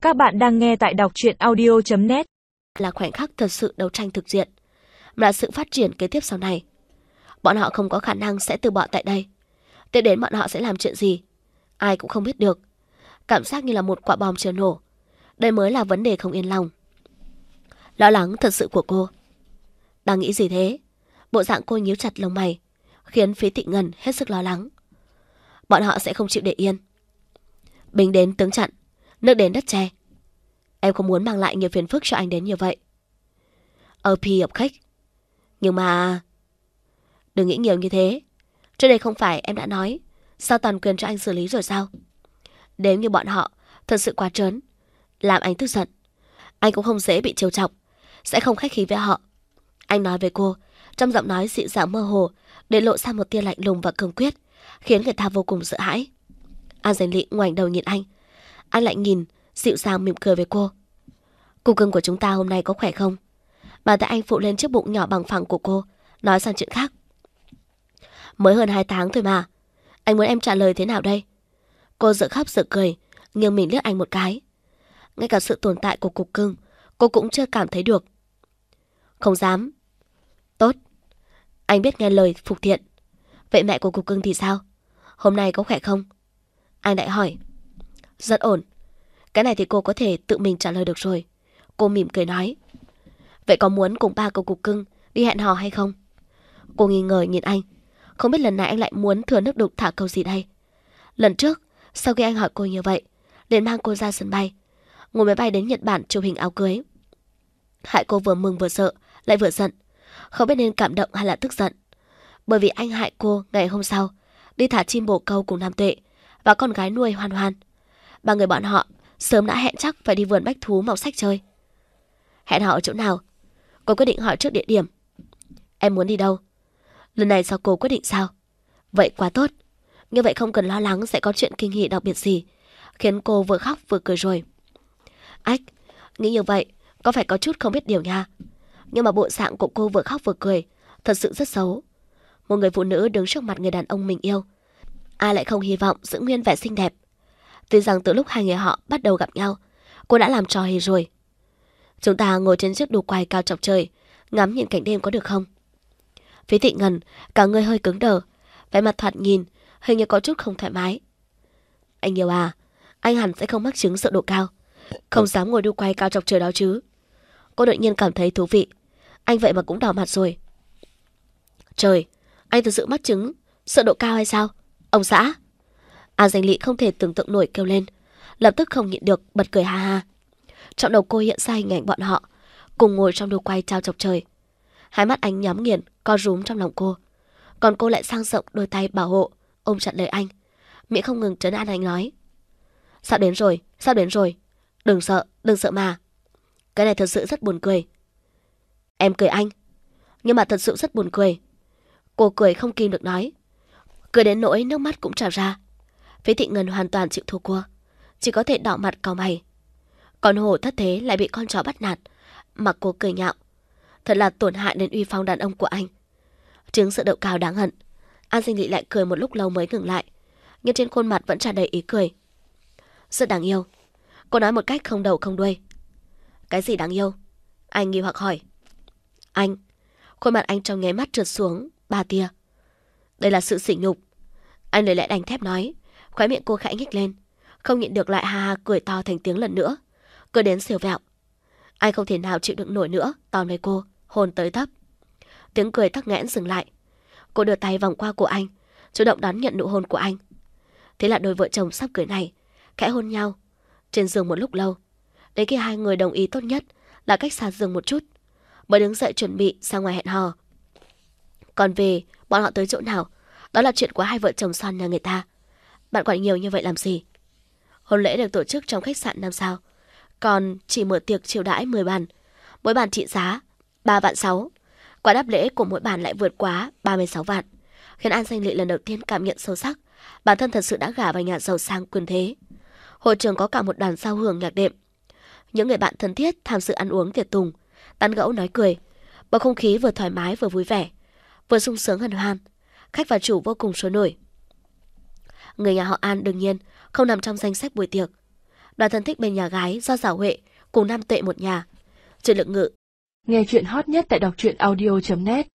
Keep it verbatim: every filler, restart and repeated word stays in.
Các bạn đang nghe tại đọc truyện audio chấm net. Là khoảnh khắc thật sự đấu tranh thực diện, mà là sự phát triển kế tiếp sau này. Bọn họ không có khả năng sẽ từ bỏ tại đây. Tiếp đến bọn họ sẽ làm chuyện gì, ai cũng không biết được. Cảm giác như là một quả bom chưa nổ. Đây mới là vấn đề không yên lòng. Lo lắng thật sự của cô. Đang nghĩ gì thế? Bộ dạng cô nhíu chặt lông mày, khiến Phí Thị Ngân hết sức lo lắng. Bọn họ sẽ không chịu để yên. Binh đến tướng chặn, nước đến đất che. Em không muốn mang lại nhiều phiền phức cho anh đến như vậy. Ở phi hợp khách. Nhưng mà... Đừng nghĩ nhiều như thế. Trước đây không phải em đã nói sao toàn quyền cho anh xử lý rồi sao? Nếu như bọn họ thật sự quá trớn, làm anh tức giận, anh cũng không dễ bị trêu chọc, sẽ không khách khí với họ. Anh nói với cô, trong giọng nói dịu dàng mơ hồ, để lộ ra một tia lạnh lùng và cương quyết, khiến người ta vô cùng sợ hãi. An Dành Lị ngoảnh đầu nhìn anh. Anh lại nhìn, dịu dàng mỉm cười với cô. Cục cưng của chúng ta hôm nay có khỏe không? Bàn tay anh phụ lên chiếc bụng nhỏ bằng phẳng của cô, nói sang chuyện khác. Mới hơn hai tháng thôi mà. Anh muốn em trả lời thế nào đây? Cô dựa khóc dựa cười, nghiêng mình liếc anh một cái. Ngay cả sự tồn tại của cục cưng, cô cũng chưa cảm thấy được. Không dám. Tốt. Anh biết nghe lời phục thiện. Vậy mẹ của cục cưng thì sao? Hôm nay có khỏe không? Anh lại hỏi. Rất ổn. Cái này thì cô có thể tự mình trả lời được rồi. Cô mỉm cười nói. Vậy có muốn cùng ba của cục cưng đi hẹn hò hay không? Cô nghi ngờ nhìn anh. Không biết lần này anh lại muốn thừa nước đục thả câu gì đây. Lần trước, sau khi anh hỏi cô như vậy, liền mang cô ra sân bay, ngồi máy bay đến Nhật Bản chụp hình áo cưới. Hại cô vừa mừng vừa sợ, lại vừa giận. Không biết nên cảm động hay là tức giận. Bởi vì anh hại cô ngày hôm sau đi thả chim bồ câu cùng Nam Tuệ và con gái nuôi Hoan Hoan. Ba người bọn họ sớm đã hẹn chắc phải đi vườn bách thú màu sách chơi. Hẹn họ ở chỗ nào? Cô quyết định hỏi trước địa điểm. Em muốn đi đâu? Lần này sao cô quyết định sao? Vậy quá tốt. Như vậy không cần lo lắng sẽ có chuyện kinh hỉ đặc biệt gì, khiến cô vừa khóc vừa cười rồi. Ách, nghĩ như vậy có phải có chút không biết điều nha. Nhưng mà bộ dạng của cô vừa khóc vừa cười thật sự rất xấu. Một người phụ nữ đứng trước mặt người đàn ông mình yêu, ai lại không hy vọng giữ nguyên vẻ xinh đẹp. Tuy rằng từ lúc hai người họ bắt đầu gặp nhau, cô đã làm trò hề rồi. Chúng ta ngồi trên chiếc đu quay cao chọc trời, ngắm nhìn cảnh đêm có được không? Phí Thị Ngân cả người hơi cứng đờ, vẻ mặt thoạt nhìn hình như có chút không thoải mái. Anh yêu à, anh hẳn sẽ không mắc chứng sợ độ cao, không dám ngồi đu quay cao chọc trời đó chứ? Cô đột nhiên cảm thấy thú vị. Anh vậy mà cũng đỏ mặt rồi. Trời, anh thực sự mắc chứng sợ độ cao hay sao? Ông xã. An Dành Lị không thể tưởng tượng nổi kêu lên, lập tức không nhịn được bật cười ha ha. Trong đầu cô hiện ra hình ảnh bọn họ cùng ngồi trong đu quay cao chọc trời. Hai mắt anh nhắm nghiền, co rúm trong lòng cô. Còn cô lại sang rộng đôi tay bảo hộ, ôm chặt lấy anh, miệng không ngừng trấn an anh nói. Sắp đến rồi, sắp đến rồi. Đừng sợ, đừng sợ mà. Cái này thật sự rất buồn cười. Em cười anh, nhưng mà thật sự rất buồn cười. Cô cười không kìm được nói. Cười đến nỗi nước mắt cũng trào ra. Phí Thị Ngân hoàn toàn chịu thua cô, chỉ có thể đỏ mặt cau mày. Con hổ thất thế lại bị con chó bắt nạt, mặc cô cười nhạo. Thật là tổn hại đến uy phong đàn ông của anh. Chứng sợ độ cao đáng hận. An Dành Lị lại cười một lúc lâu mới ngừng lại, nhưng trên khuôn mặt vẫn tràn đầy ý cười. Rất đáng yêu. Cô nói một cách không đầu không đuôi. Cái gì đáng yêu? Anh nghi hoặc hỏi. Anh. Khuôn mặt anh trong nháy mắt trượt xuống ba tia. Đây là sự sỉ nhục. Anh lời lẽ đanh thép nói. Khóe miệng cô khẽ nhếch lên, không nhịn được lại ha ha cười to thành tiếng lần nữa, cười đến siêu vẹo. Anh không thể nào chịu đựng nổi nữa, tóm lấy cô, hôn tới tấp. Tiếng cười tắc nghẽn dừng lại. Cô đưa tay vòng qua cổ anh, chủ động đón nhận nụ hôn của anh. Thế là đôi vợ chồng sắp cưới này khẽ hôn nhau trên giường một lúc lâu, đến khi hai người đồng ý tốt nhất là cách xa giường một chút, mới đứng dậy chuẩn bị ra ngoài hẹn hò. Còn về bọn họ tới chỗ nào, đó là chuyện của hai vợ chồng son nhà người ta. Bạn quản nhiều như vậy làm gì? Hôn lễ được tổ chức trong khách sạn năm sao, còn chỉ mở tiệc chiêu đãi mười bàn, mỗi bàn trị giá ba vạn sáu. Quả đáp lễ của mỗi bàn lại vượt quá ba mươi sáu vạn, khiến An Dành Lị lần đầu tiên cảm nhận sâu sắc bản thân thật sự đã gả vào nhà giàu sang quyền thế. Hội trường có cả một đoàn giao hưởng nhạc đệm, những người bạn thân thiết tham dự ăn uống tiệc tùng, tán gẫu nói cười, bầu không khí vừa thoải mái vừa vui vẻ, vừa sung sướng hân hoan. Khách và chủ vô cùng sôi nổi. Người nhà họ An đương nhiên không nằm trong danh sách buổi tiệc. Đoàn thân thích bên nhà gái do Giảo Huệ cùng Nam Tuệ một nhà. Trừ Lượng Ngự. Nghe chuyện hot nhất tại đọc truyện audio chấm net.